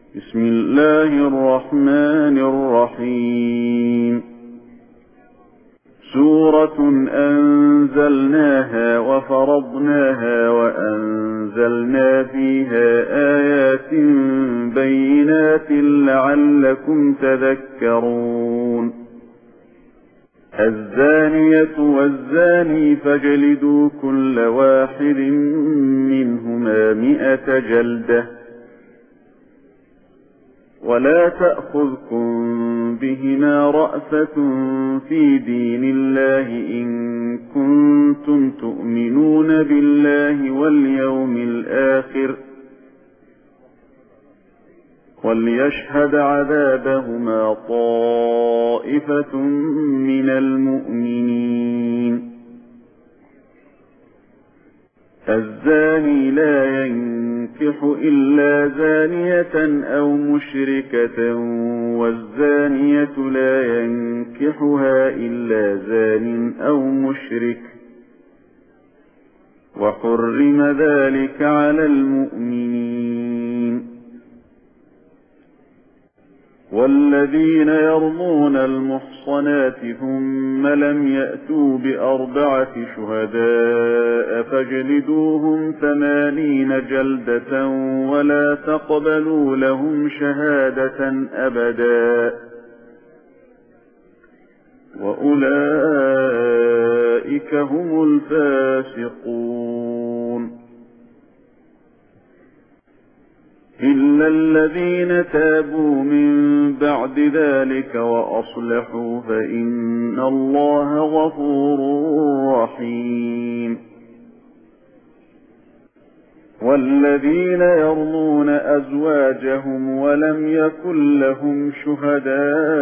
بسم الله الرحمن الرحيم. سورة أنزلناها وفرضناها وأنزلنا فيها آيات بينات لعلكم تذكرون. الزانية والزاني فاجلدوا كل واحد منهما 100 جلدة، ولا تأخذكم بهما رأفة في دين الله إن كنتم تؤمنون بالله واليوم الآخر، وليشهد عذابهما طائفة من المؤمنين. الزاني لا ينكح إلا زانية أو مشركة، والزانية لا ينكحها إلا زان أو مشرك، وحرم ذلك على المؤمنين. والذين يرمون المحصنات ثم لم يأتوا ب4 شهداء فاجلدوهم 80 جلدة، ولا تقبلوا لهم شهادة أبدا، وأولئك هم الفاسقون. إلا الذين تابوا من بعد ذلك وأصلحوا فإن الله غفور رحيم. والذين يرمون أزواجهم ولم يكن لهم شهداء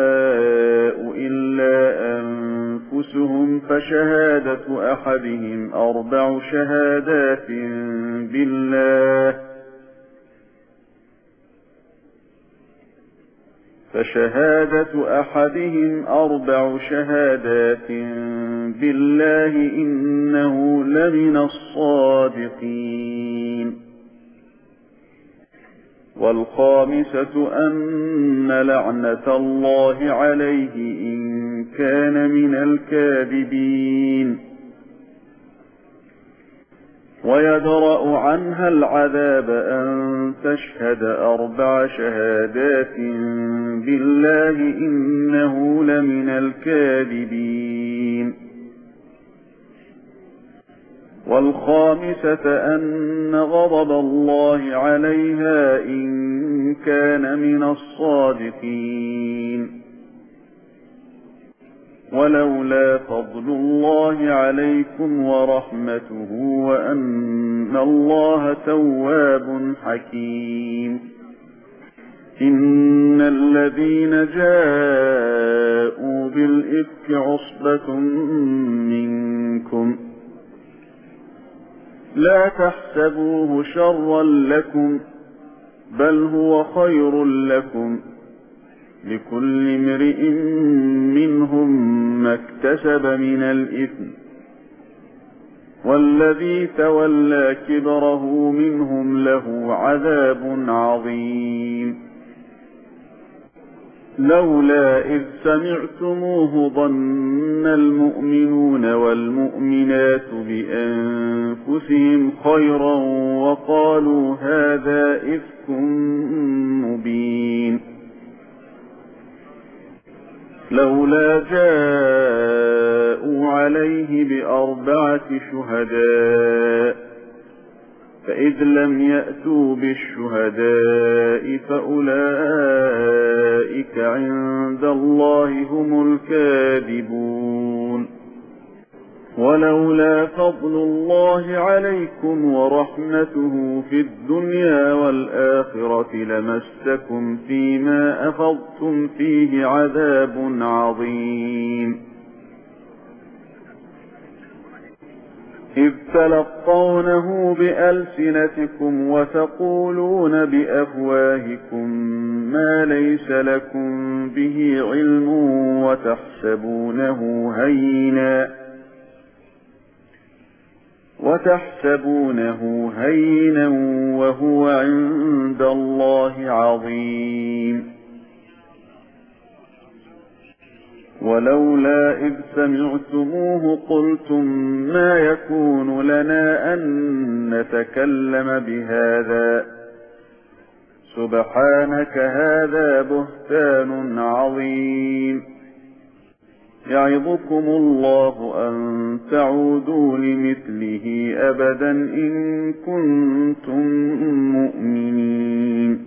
إلا أنفسهم فشهادة أحدهم 4 شهادات بالله إنه لمن الصادقين. والخامسة أن لعنة الله عليه إن كان من الكاذبين، ويدرأ عنها العذاب أن تشهد 4 شهادات بالله إنه لمن الكاذبين. والخامسة أن غضب الله عليها إن كان من الصادقين. ولولا فضل الله عليكم ورحمته وأن الله تواب حكيم. إن الذين جاءوا بالإفك عصبة منكم لا تحسبوه شرا لكم بل هو خير لكم، لكل امرئ منهم ما اكتسب من الإثم، والذي تولى كبره منهم له عذاب عظيم. لولا إذ سمعتموه ظن المؤمنون والمؤمنات بأنفسهم خيرا وقالوا هذا إفك مبين. لولا جاءوا عليه ب4 شهداء فإذ لم يأتوا بالشهداء فأولئك عند الله هم الكاذبون. ولولا فضل الله عليكم ورحمته في الدنيا والآخرة لمسكم فيما أفضتم فيه عذاب عظيم. إذ تلقونه بألسنتكم وتقولون بأفواهكم ما ليس لكم به علم وتحسبونه هينا وتحسبونه هينا وهو عند الله عظيم. ولولا إذ سمعتموه قلتم ما يكون لنا أن نتكلم بهذا سبحانك هذا بهتان عظيم. يعظكم الله أن تعودوا لمثله أبدا إن كنتم مؤمنين.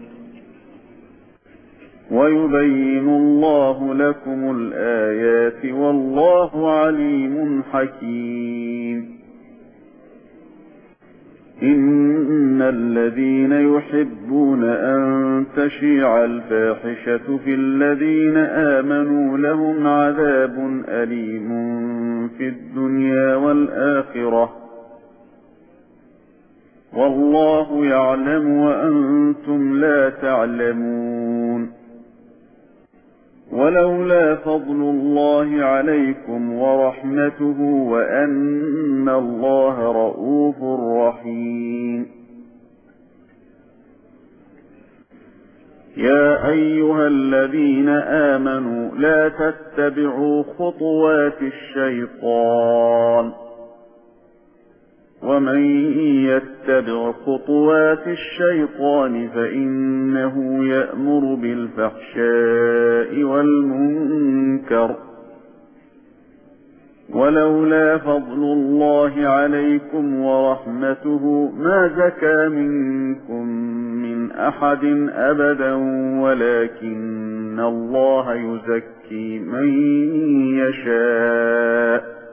ويبين الله لكم الآيات والله عليم حكيم. إن الذين يحبون أن تشيع الفاحشة في الذين آمنوا لهم عذاب أليم في الدنيا والآخرة والله يعلم وأنتم لا تعلمون. ولولا فضل الله عليكم ورحمته وأن الله رءوف رحيم. يا أيها الذين آمنوا لا تتبعوا خطوات الشيطان ومن يتبع خطوات الشيطان فإنه يأمر بالفحشاء والمنكر. ولولا فضل الله عليكم ورحمته ما زكى منكم من أحد أبدا ولكن الله يزكي من يشاء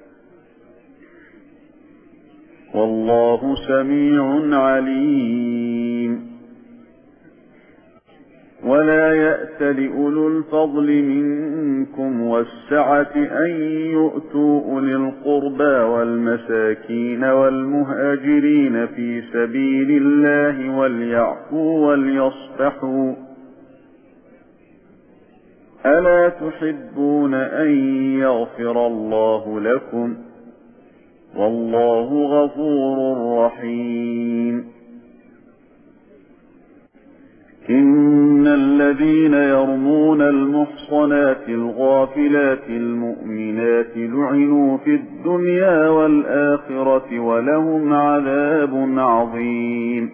والله سميع عليم. ولا يأت لأولو الفضل منكم والسعة أن يؤتوا أولي القربى والمساكين والمهاجرين في سبيل الله وليعفوا وليصفحوا ألا تحبون أن يغفر الله لكم والله غفور رحيم. إن الذين يرمون المحصنات الغافلات المؤمنات لعنوا في الدنيا والآخرة ولهم عذاب عظيم.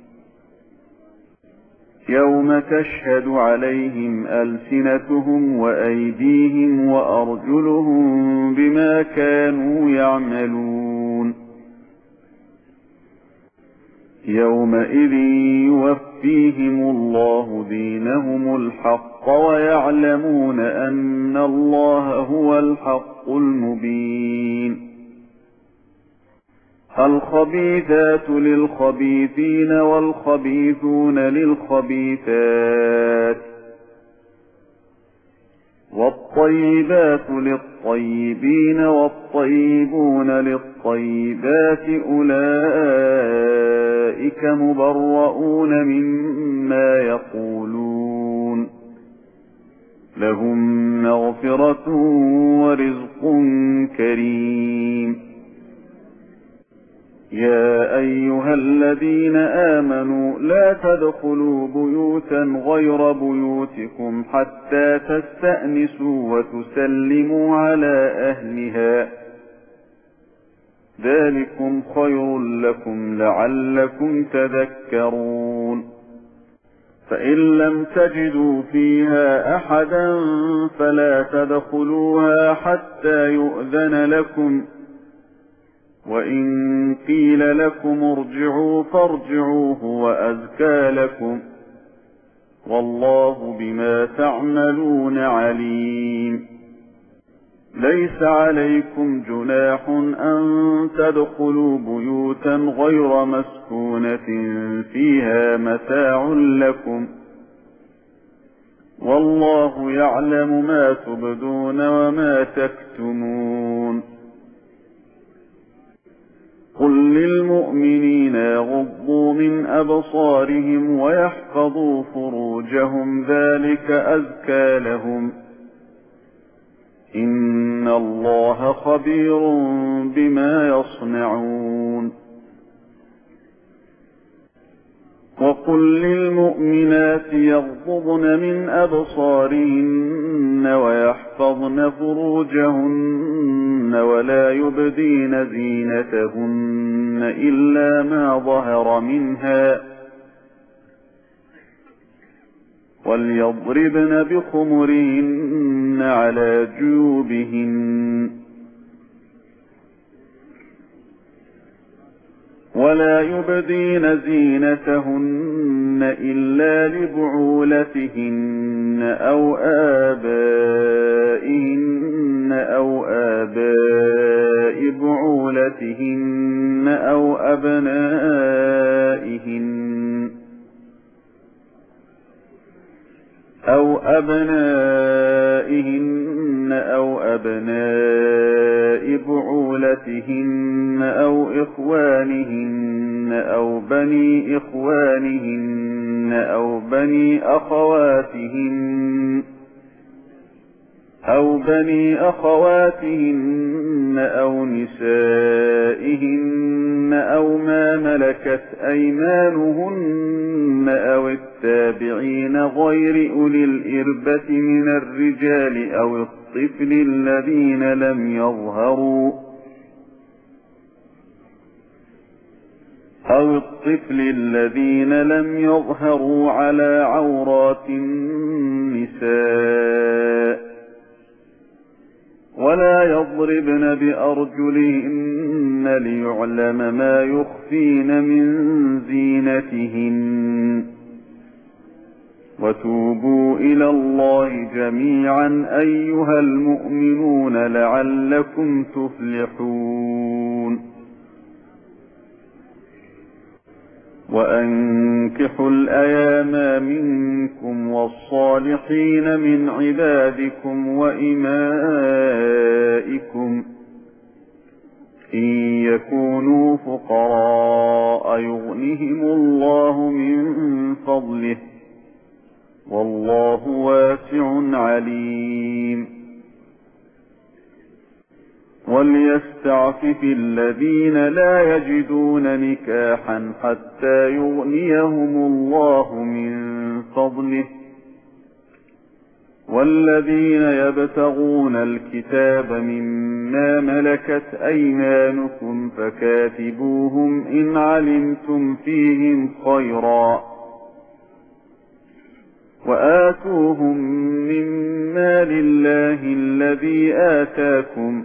يوم تشهد عليهم ألسنتهم وأيديهم وأرجلهم بما كانوا يعملون. يومئذ يوفيهم الله دينهم الحق ويعلمون أن الله هو الحق المبين. الخبيثات للخبيثين والخبيثون للخبيثات والطيبات للطيبين والطيبون للطيبات أولئك مبرؤون مما يقولون لهم مغفرة ورزق كريم. يا أيها الذين آمنوا لا تدخلوا بيوتا غير بيوتكم حتى تستأنسوا وتسلموا على أهلها ذلكم خير لكم لعلكم تذكرون. فإن لم تجدوا فيها أحدا فلا تدخلوها حتى يؤذن لكم وإن قيل لكم ارجعوا فارجعوا هو أزكى لكم والله بما تعملون عليم. ليس عليكم جناح أن تدخلوا بيوتا غير مسكونة فيها متاع لكم والله يعلم ما تبدون وما تكتمون. قل للمؤمنين يغضوا من أبصارهم ويحفظوا فروجهم ذلك أزكى لهم إن الله خبير بما يصنعون وقل للمؤمنات يغضضن من أبصارهن ويحفظن فروجهن ولا يبدين زينتهن إلا ما ظهر منها وليضربن بخمرهن على جيوبهن ولا يبدين زينتهن إلا لبعولتهن أو آبائهن أو آباء بعولتهن أو أبنائهن أو أبناء بعولتهن أو إخوانهن أو بني إخوانهن أو بني أخواتهن أو نسائهن أو ما ملكت أيمانهن أو التابعين غير أولي الإربة من الرجال أو الطفل الذين لم يظهروا على عورات النساء ولا يضربن بأرجلهن ليعلم ما يخفين من زينتهن وتوبوا إلى الله جميعا أيها المؤمنون لعلكم تفلحون وأنكحوا الأيام منكم والصالحين من عبادكم وإمائكم إن يكونوا فقراء يغنهم الله من فضله والله واسع عليم وليستعفف الذين لا يجدون نكاحا حتى يغنيهم الله من فضله والذين يبتغون الكتاب مما ملكت أيمانكم فكاتبوهم إن علمتم فيهم خيرا وآتوهم مما لله الذي آتاكم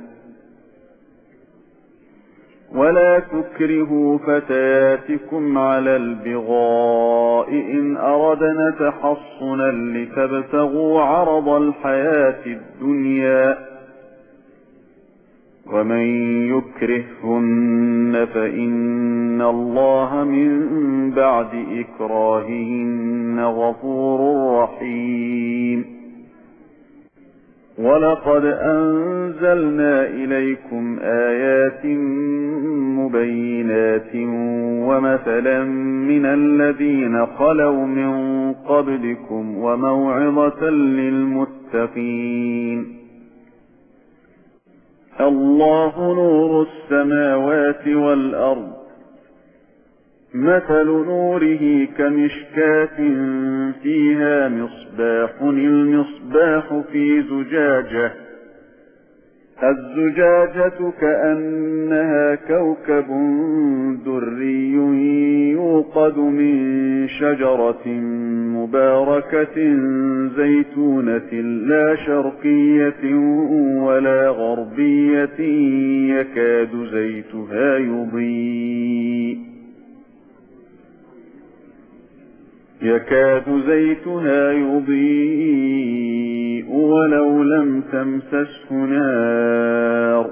ولا تكرهوا فتياتكم على البغاء إن أردنا تحصنا لتبتغوا عرض الحياة الدنيا ومن يكرهن فإن الله من بعد إكراههن غفور رحيم ولقد أنزلنا إليكم آيات مبينات ومثلا من الذين خلوا من قبلكم وموعظة للمتقين الله نور السماوات والأرض مثل نوره كمشكاة فيها مصباح المصباح في زجاجة الزجاجة كأنها كوكب دري يوقد من شجرة مباركة زيتونة لا شرقية ولا غربية يكاد زيتها يضيء ولو لم تمسسه نار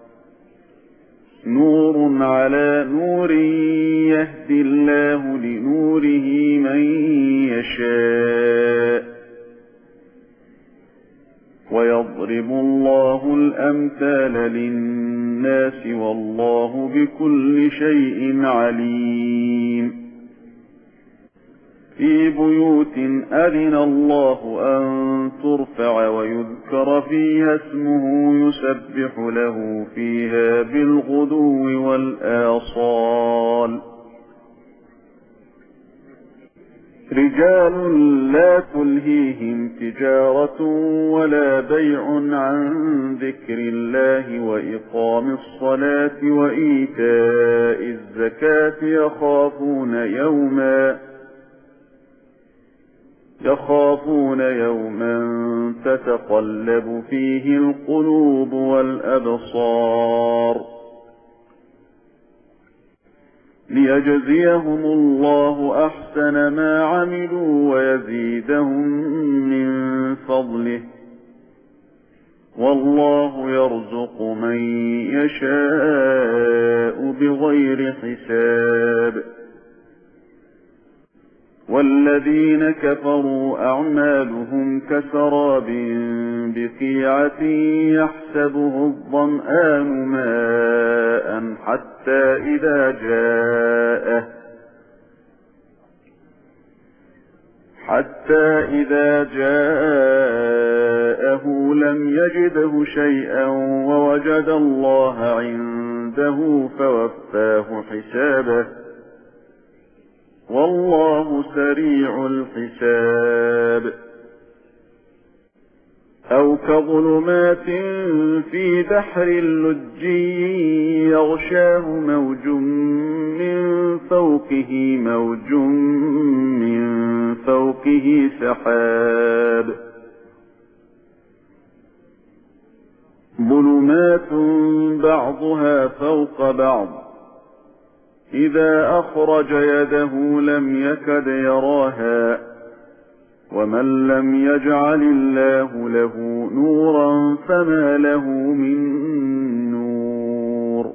نور على نور يهدي الله لنوره من يشاء ويضرب الله الأمثال للناس والله بكل شيء عليم في بيوت أذن الله أن ترفع ويذكر فيها اسمه يسبح له فيها بالغدو والآصال رجال لا تلهيهم تجارة ولا بيع عن ذكر الله وإقام الصلاة وإيتاء الزكاة يخافون يوما تتقلب فيه القلوب والأبصار ليجزيهم الله أحسن ما عملوا ويزيدهم من فضله والله يرزق من يشاء بغير حساب والذين كفروا أعمالهم كسراب بقيعة يحسبه الظمآن ماء حتى إذا جاءه لم يجده شيئا ووجد الله عنده فوفاه حسابه والله سريع الحساب أو كظلمات في بحر لجي يغشاه موج من فوقه سحاب ظلمات بعضها فوق بعض إذا أخرج يده لم يكد يراها ومن لم يجعل الله له نورا فما له من نور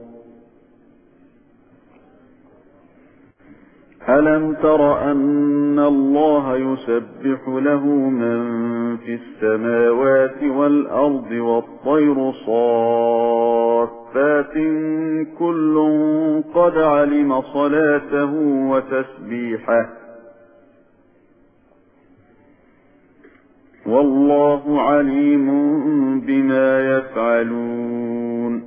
ألم تر أن الله يسبح له من في السماوات والأرض والطير صافات كل قد علم صلاته وتسبيحه والله عليم بما يفعلون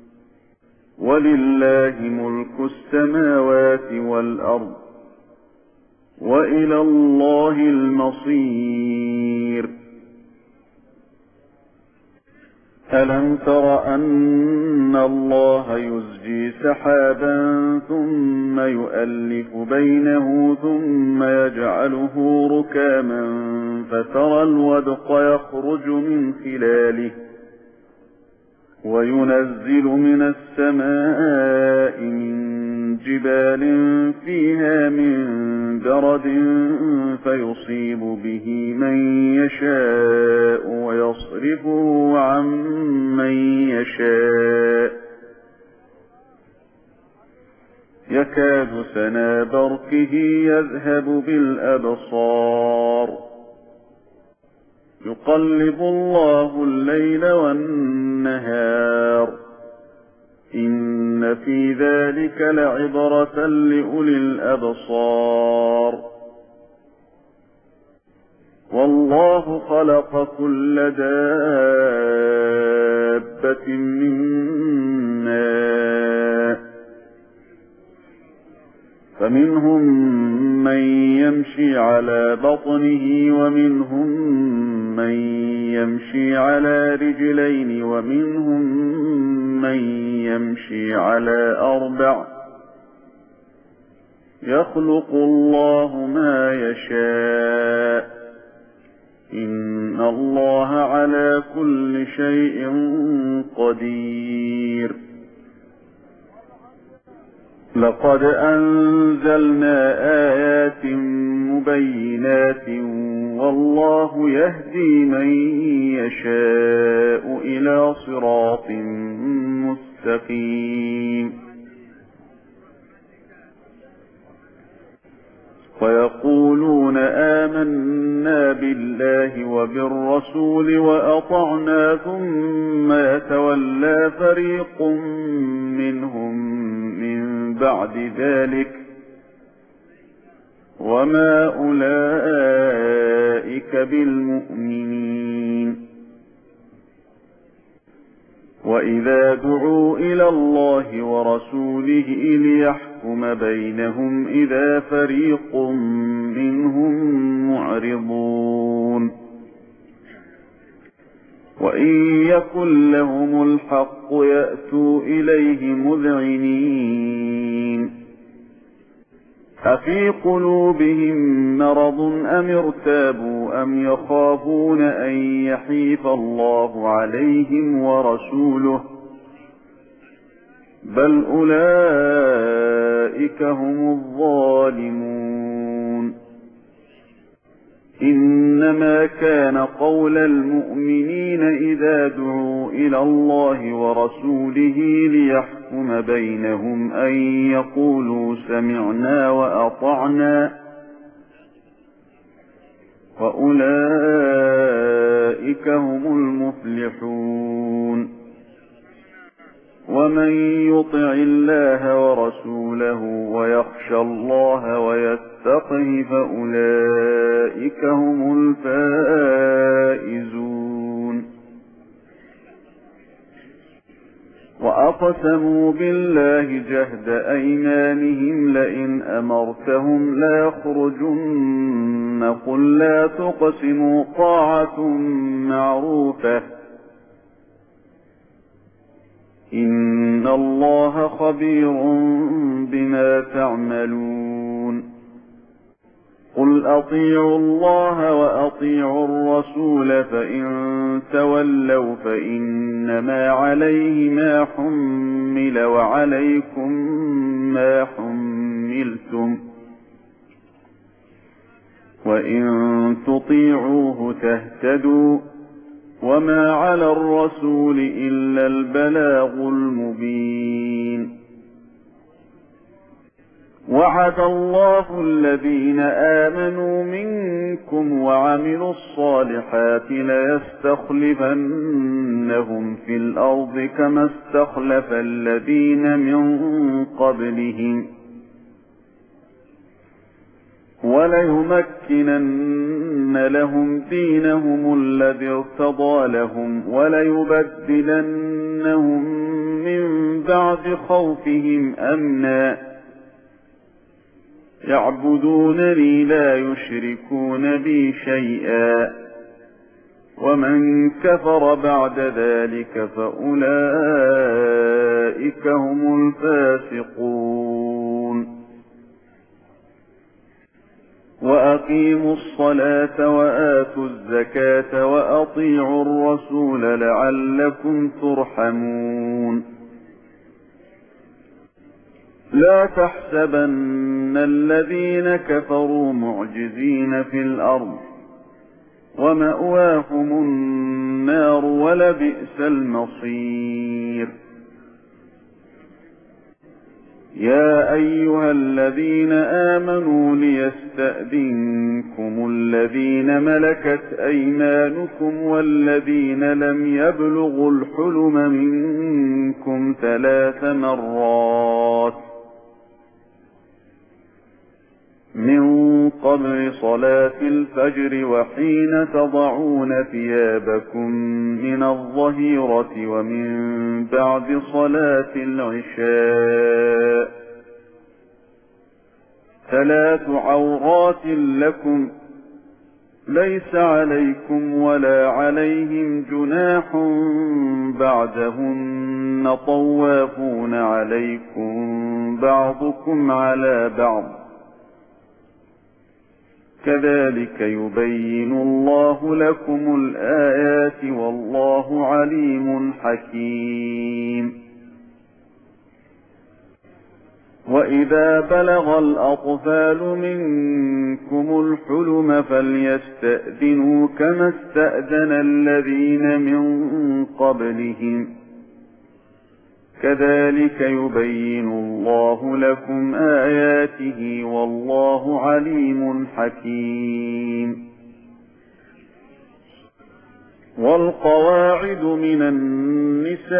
ولله ملك السماوات والأرض وإلى الله المصير ألم تر أن الله يزجي سحابا ثم يؤلف بينه ثم يجعله ركاما فترى الودق يخرج من خلاله وينزل من السماء من جبال فيها من برد فيصيب به من يشاء ويصرفه عن من يشاء يكاد سنا برقه يذهب بالأبصار يقلب الله الليل والنهار إن في ذلك لعبرة لأولي الأبصار والله خلق كل دابة من ماء فمنهم من يمشي على بطنه ومنهم من يمشي على رجلين ومنهم من يمشي على أربع يخلق الله ما يشاء إن الله على كل شيء قدير لقد أنزلنا آيات مبينات والله يهدي من يشاء إلى صراط مستقيم ويقولون آمنا بالله وبالرسول وأطعنا ثم يتولى فريق منهم من بعد ذلك وما أولئك أولئك بالمؤمنين. وإذا دعوا إلى الله ورسوله ليحكم بينهم إذا فريق منهم معرضون. وإن يكن لهم الحق يأتوا إليه مذعنين. أفي قلوبهم مرض أم ارتابوا أم يخافون أن يحيف الله عليهم ورسوله بل أولئك هم الظالمون. إنما كان قول المؤمنين إذا دعوا إلى الله ورسوله ليحكم بينهم أن يقولوا سمعنا وأطعنا وأولئك هم المفلحون. ومن يطع الله ورسوله ويخشى الله ويتقه فأولئك هم الفائزون. وأقسموا بالله جهد أيمانهم لئن أمرتهم لا يخرجن قل لا تقسموا طاعة معروفة إن الله خبير بما تعملون. قل أطيعوا الله وأطيعوا الرسول فإن تولوا فإنما عليه ما حمل وعليكم ما حملتم وإن تطيعوه تهتدوا وما على الرسول إلا البلاغ المبين. وعد الله الذين آمنوا منكم وعملوا الصالحات ليستخلفنهم في الأرض كما استخلف الذين من قبلهم وليمكنن لهم دينهم الذي ارتضى لهم وليبدلنهم من بعد خوفهم أمنا يعبدونني لا يشركون بي شيئا ومن كفر بعد ذلك فأولئك هم الفاسقون. وأقيموا الصلاة وآتوا الزكاة وأطيعوا الرسول لعلكم ترحمون. لا تحسبن الذين كفروا معجزين في الأرض ومأواهم النار ولبئس المصير. يا أيها الذين آمنوا ليستأذنكم الذين ملكت أيمانكم والذين لم يبلغوا الحلم منكم 3 مرات من قبل صلاة الفجر وحين تضعون ثيابكم من الظهيرة ومن بعد صلاة العشاء 3 عورات لكم ليس عليكم ولا عليهم جناح بعدهن طوافون عليكم بعضكم على بعض كذلك يبين الله لكم الآيات والله عليم حكيم. وإذا بلغ الأطفال منكم الحلم فليستأذنوا كما استأذن الذين من قبلهم كذلك يبين الله لكم آياته والله عليم حكيم. والقواعد من النساء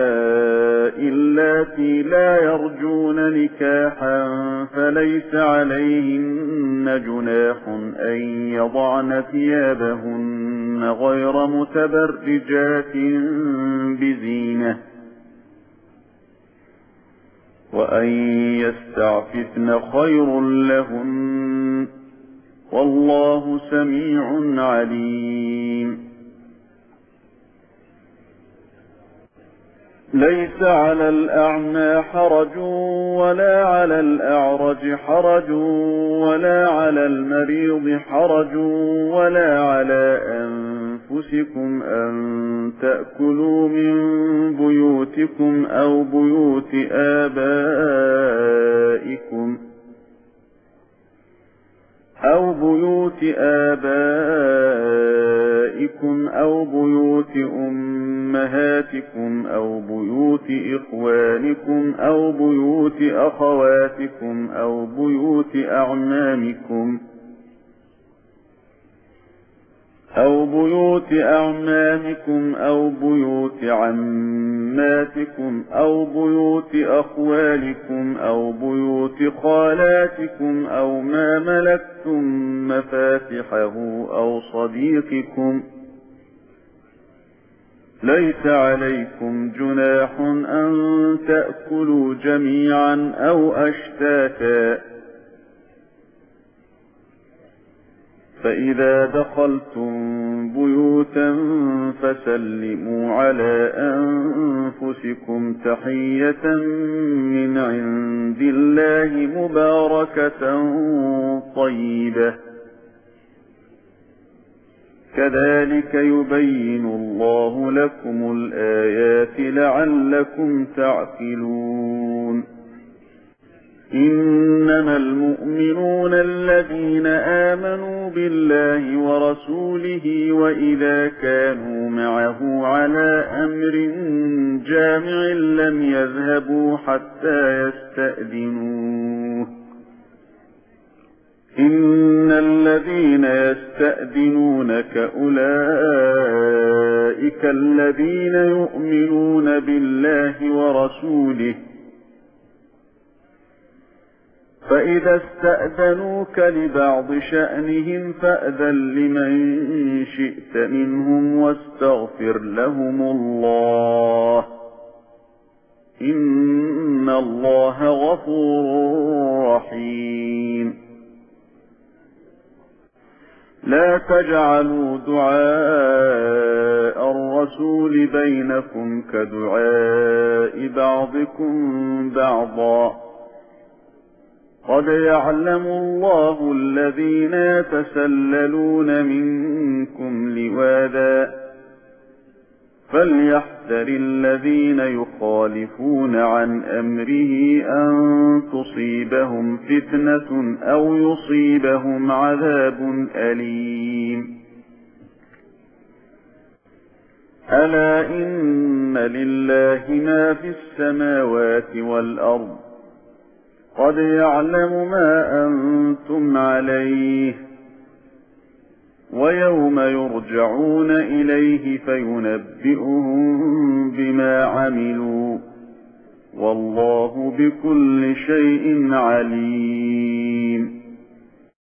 اللاتي لا يرجون نكاحا فليس عليهن جناح أن يضعن ثيابهن غير متبرجات بزينة وأن يستعففن خير لهن والله سميع عليم. ليس على الأعمى حرج ولا على الأعرج حرج ولا على المريض حرج ولا على أنفسكم أن تأكلوا من بيوتكم أو بيوت آبائكم أو بيوت أمهاتكم أو بيوت إخوانكم أو بيوت أخواتكم أو بيوت أعمامكم أو بيوت عماتكم أو بيوت أخوالكم أو بيوت خالاتكم أو ما ملكتم مفاتحه أو صديقكم. ليس عليكم جناح أن تأكلوا جميعا أو أشتاتا، فإذا دخلتم بيوتا فسلموا على أنفسكم تحية من عند الله مباركة طيبة، كذلك يبين الله لكم الآيات لعلكم تعقلون. إنما المؤمنون الذين آمنوا بالله ورسوله وإذا كانوا معه على أمر جامع لم يذهبوا حتى يستأذنوه. إن الذين يستأذنونك أولئك الذين يؤمنون بالله ورسوله، فإذا استأذنوك لبعض شأنهم فأذن لمن شئت منهم واستغفر لهم الله، إن الله غفور رحيم. لا تجعلوا دعاء الرسول بينكم كدعاء بعضكم بعضا، قد يعلم الله الذين يتسللون منكم لواذا، فليحذر الذين يخالفون عن أمره أن تصيبهم فتنة أو يصيبهم عذاب أليم. ألا إن لله ما في السماوات والأرض، قد يعلم ما أنتم عليه، ويوم يرجعون إليه فينبئهم بما عملوا، والله بكل شيء عليم.